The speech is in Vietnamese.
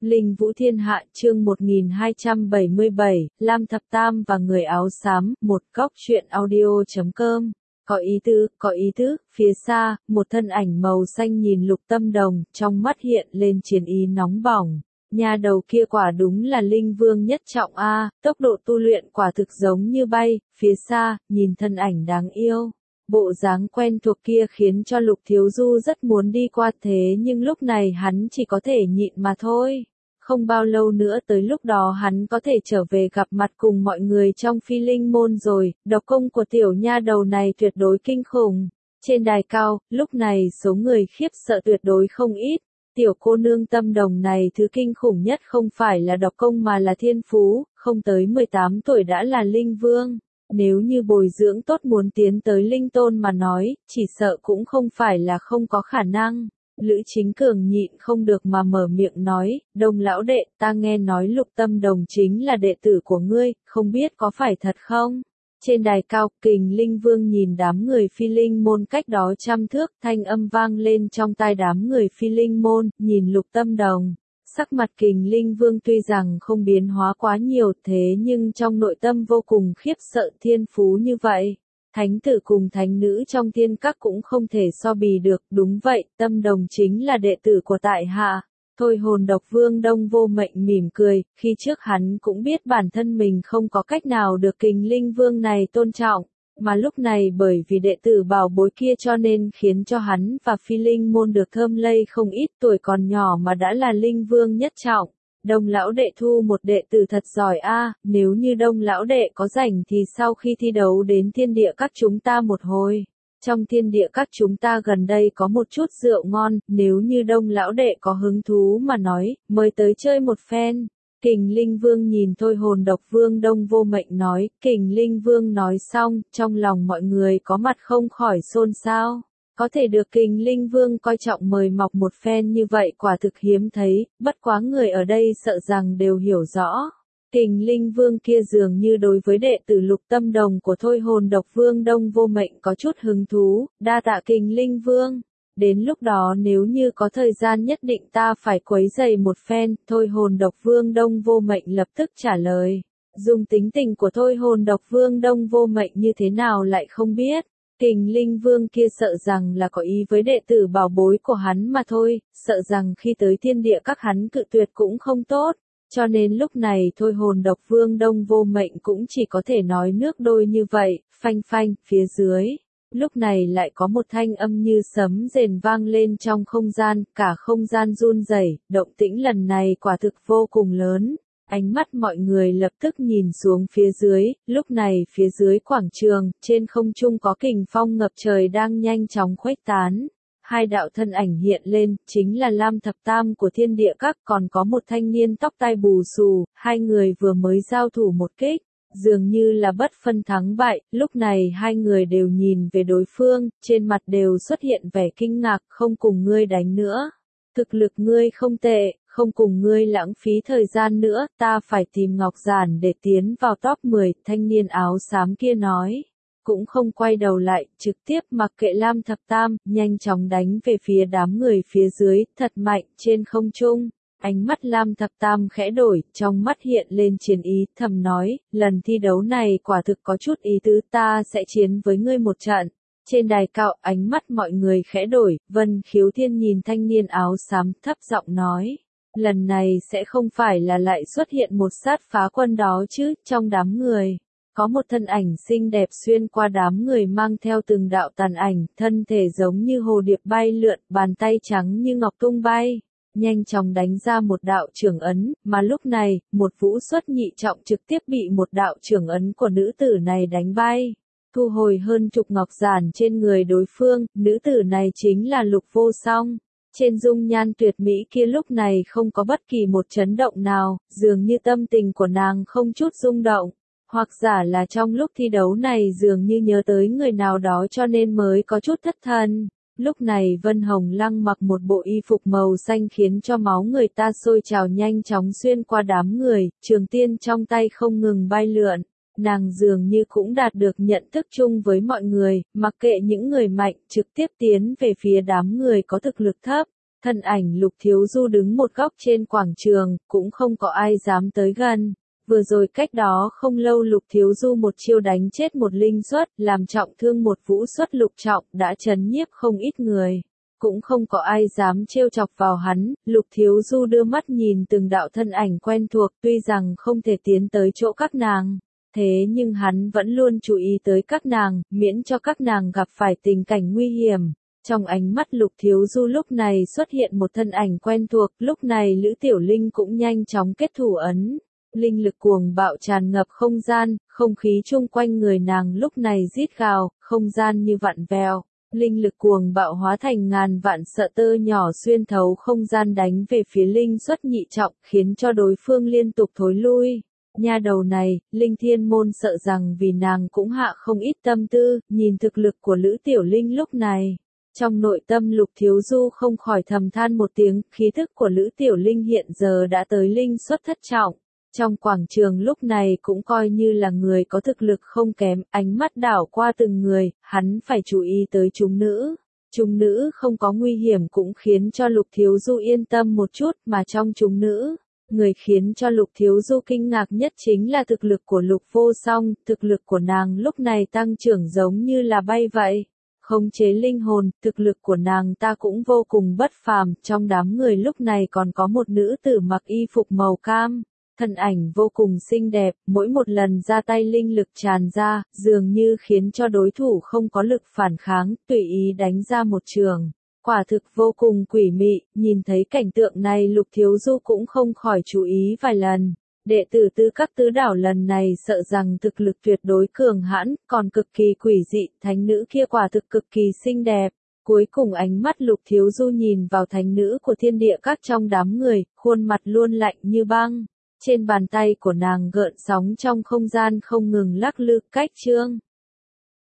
Linh Vũ Thiên Hạ chương 1277, Lam Thập Tam và người áo xám, một góc truyện audio.com. Có ý tứ, phía xa, một thân ảnh màu xanh nhìn Lục Tâm Đồng, trong mắt hiện lên chiến ý nóng bỏng. Nhà đầu kia quả đúng là linh vương nhất trọng A, tốc độ tu luyện quả thực giống như bay, phía xa, nhìn thân ảnh đáng yêu. Bộ dáng quen thuộc kia khiến cho Lục Thiếu Du rất muốn đi qua thế nhưng lúc này hắn chỉ có thể nhịn mà thôi. Không bao lâu nữa tới lúc đó hắn có thể trở về gặp mặt cùng mọi người trong Phi Linh môn rồi, độc công của tiểu nha đầu này tuyệt đối kinh khủng. Trên đài cao, lúc này số người khiếp sợ tuyệt đối không ít. Tiểu cô nương Tâm Đồng này thứ kinh khủng nhất không phải là độc công mà là thiên phú, không tới 18 tuổi đã là linh vương. Nếu như bồi dưỡng tốt muốn tiến tới linh tôn mà nói, chỉ sợ cũng không phải là không có khả năng. Lữ Chính Cường nhịn không được mà mở miệng nói, Đông lão đệ, ta nghe nói Lục Tâm Đồng chính là đệ tử của ngươi, không biết có phải thật không? Trên đài cao, Kình Linh Vương nhìn đám người Phi Linh môn cách đó 100 thước, thanh âm vang lên trong tai đám người Phi Linh môn, nhìn Lục Tâm Đồng. Sắc mặt Kình Linh Vương tuy rằng không biến hóa quá nhiều thế nhưng trong nội tâm vô cùng khiếp sợ thiên phú như vậy. Thánh tử cùng thánh nữ trong thiên các cũng không thể so bì được, đúng vậy, Tâm Đồng chính là đệ tử của tại hạ. Thôi Hồn Độc Vương Đông Vô Mệnh mỉm cười, khi trước hắn cũng biết bản thân mình không có cách nào được Kình Linh Vương này tôn trọng, mà lúc này bởi vì đệ tử bảo bối kia cho nên khiến cho hắn và Phi Linh môn được thơm lây không ít, tuổi còn nhỏ mà đã là Linh Vương nhất trọng. Đông lão đệ thu một đệ tử thật giỏi a, nếu như Đông lão đệ có rảnh thì sau khi thi đấu đến thiên địa các chúng ta một hồi. Trong thiên địa các chúng ta gần đây có một chút rượu ngon, nếu như Đông lão đệ có hứng thú mà nói, mời tới chơi một phen. Kình Linh Vương nhìn Thôi Hồn Độc Vương Đông Vô Mệnh nói, Kình Linh Vương nói xong, trong lòng mọi người có mặt không khỏi xôn xao. Có thể được Kình Linh Vương coi trọng mời mọc một phen như vậy quả thực hiếm thấy, bất quá người ở đây sợ rằng đều hiểu rõ. Kình Linh Vương kia dường như đối với đệ tử Lục Tâm Đồng của Thôi Hồn Độc Vương Đông Vô Mệnh có chút hứng thú, đa tạ Kình Linh Vương. Đến lúc đó nếu như có thời gian nhất định ta phải quấy rầy một phen, Thôi Hồn Độc Vương Đông Vô Mệnh lập tức trả lời. Dùng tính tình của Thôi Hồn Độc Vương Đông Vô Mệnh như thế nào lại không biết. Kình Linh Vương kia sợ rằng là có ý với đệ tử bảo bối của hắn mà thôi, sợ rằng khi tới thiên địa các hắn cự tuyệt cũng không tốt. Cho nên lúc này Thôi Hồn Độc Vương Đông Vô Mệnh cũng chỉ có thể nói nước đôi như vậy, phanh phanh, phía dưới. Lúc này lại có một thanh âm như sấm rền vang lên trong không gian, cả không gian run rẩy, động tĩnh lần này quả thực vô cùng lớn. Ánh mắt mọi người lập tức nhìn xuống phía dưới, lúc này phía dưới quảng trường, trên không trung có kình phong ngập trời đang nhanh chóng khuếch tán. Hai đạo thân ảnh hiện lên, chính là Lam Thập Tam của thiên địa các, còn có một thanh niên tóc tai bù xù, hai người vừa mới giao thủ một kích, dường như là bất phân thắng bại, lúc này hai người đều nhìn về đối phương, trên mặt đều xuất hiện vẻ kinh ngạc, không cùng ngươi đánh nữa. Thực lực ngươi không tệ, không cùng ngươi lãng phí thời gian nữa, ta phải tìm Ngọc Giản để tiến vào top 10, thanh niên áo xám kia nói. Cũng không quay đầu lại, trực tiếp mặc kệ Lam Thập Tam, nhanh chóng đánh về phía đám người phía dưới, thật mạnh, trên không trung. Ánh mắt Lam Thập Tam khẽ đổi, trong mắt hiện lên chiến ý, thầm nói, lần thi đấu này quả thực có chút ý tứ, ta sẽ chiến với ngươi một trận. Trên đài cao, ánh mắt mọi người khẽ đổi, Vân Khiếu Thiên nhìn thanh niên áo xám, thấp giọng nói. Lần này sẽ không phải là lại xuất hiện một sát phá quân đó chứ, trong đám người. Có một thân ảnh xinh đẹp xuyên qua đám người mang theo từng đạo tàn ảnh, thân thể giống như hồ điệp bay lượn, bàn tay trắng như ngọc tung bay. Nhanh chóng đánh ra một đạo trưởng ấn, mà lúc này, một vũ xuất nhị trọng trực tiếp bị một đạo trưởng ấn của nữ tử này đánh bay. Thu hồi hơn chục ngọc giản trên người đối phương, nữ tử này chính là Lục Vô Song. Trên dung nhan tuyệt mỹ kia lúc này không có bất kỳ một chấn động nào, dường như tâm tình của nàng không chút rung động. Hoặc giả là trong lúc thi đấu này dường như nhớ tới người nào đó cho nên mới có chút thất thần. Lúc này Vân Hồng Lăng mặc một bộ y phục màu xanh khiến cho máu người ta sôi trào nhanh chóng xuyên qua đám người, trường tiên trong tay không ngừng bay lượn. Nàng dường như cũng đạt được nhận thức chung với mọi người, mặc kệ những người mạnh, trực tiếp tiến về phía đám người có thực lực thấp. Thân ảnh Lục Thiếu Du đứng một góc trên quảng trường, cũng không có ai dám tới gần. Vừa rồi cách đó không lâu Lục Thiếu Du một chiêu đánh chết một linh xuất, làm trọng thương một vũ xuất lục trọng, đã chấn nhiếp không ít người. Cũng không có ai dám trêu chọc vào hắn, Lục Thiếu Du đưa mắt nhìn từng đạo thân ảnh quen thuộc, tuy rằng không thể tiến tới chỗ các nàng. Thế nhưng hắn vẫn luôn chú ý tới các nàng, miễn cho các nàng gặp phải tình cảnh nguy hiểm. Trong ánh mắt Lục Thiếu Du lúc này xuất hiện một thân ảnh quen thuộc, lúc này Lữ Tiểu Linh cũng nhanh chóng kết thủ ấn. Linh lực cuồng bạo tràn ngập không gian, không khí chung quanh người nàng lúc này rít gào, không gian như vặn vẹo. Linh lực cuồng bạo hóa thành ngàn vạn sợi tơ nhỏ xuyên thấu không gian đánh về phía linh xuất nhị trọng, khiến cho đối phương liên tục thối lui. Nha đầu này, Linh Thiên Môn sợ rằng vì nàng cũng hạ không ít tâm tư, nhìn thực lực của Lữ Tiểu Linh lúc này. Trong nội tâm Lục Thiếu Du không khỏi thầm than một tiếng, khí thức của Lữ Tiểu Linh hiện giờ đã tới linh xuất thất trọng. Trong quảng trường lúc này cũng coi như là người có thực lực không kém, ánh mắt đảo qua từng người, hắn phải chú ý tới chúng nữ. Chúng nữ không có nguy hiểm cũng khiến cho Lục Thiếu Du yên tâm một chút, mà trong chúng nữ, người khiến cho Lục Thiếu Du kinh ngạc nhất chính là thực lực của Lục Vô Song, thực lực của nàng lúc này tăng trưởng giống như là bay vậy. Khống chế linh hồn, thực lực của nàng ta cũng vô cùng bất phàm, trong đám người lúc này còn có một nữ tử mặc y phục màu cam. Thân ảnh vô cùng xinh đẹp, mỗi một lần ra tay linh lực tràn ra, dường như khiến cho đối thủ không có lực phản kháng, tùy ý đánh ra một trường. Quả thực vô cùng quỷ mị, nhìn thấy cảnh tượng này Lục Thiếu Du cũng không khỏi chú ý vài lần. Đệ tử Tư Các Tứ Đảo lần này sợ rằng thực lực tuyệt đối cường hãn, còn cực kỳ quỷ dị, thánh nữ kia quả thực cực kỳ xinh đẹp. Cuối cùng ánh mắt Lục Thiếu Du nhìn vào thánh nữ của Thiên Địa Các trong đám người, khuôn mặt luôn lạnh như băng. Trên bàn tay của nàng gợn sóng trong không gian không ngừng lắc lư, cách chương.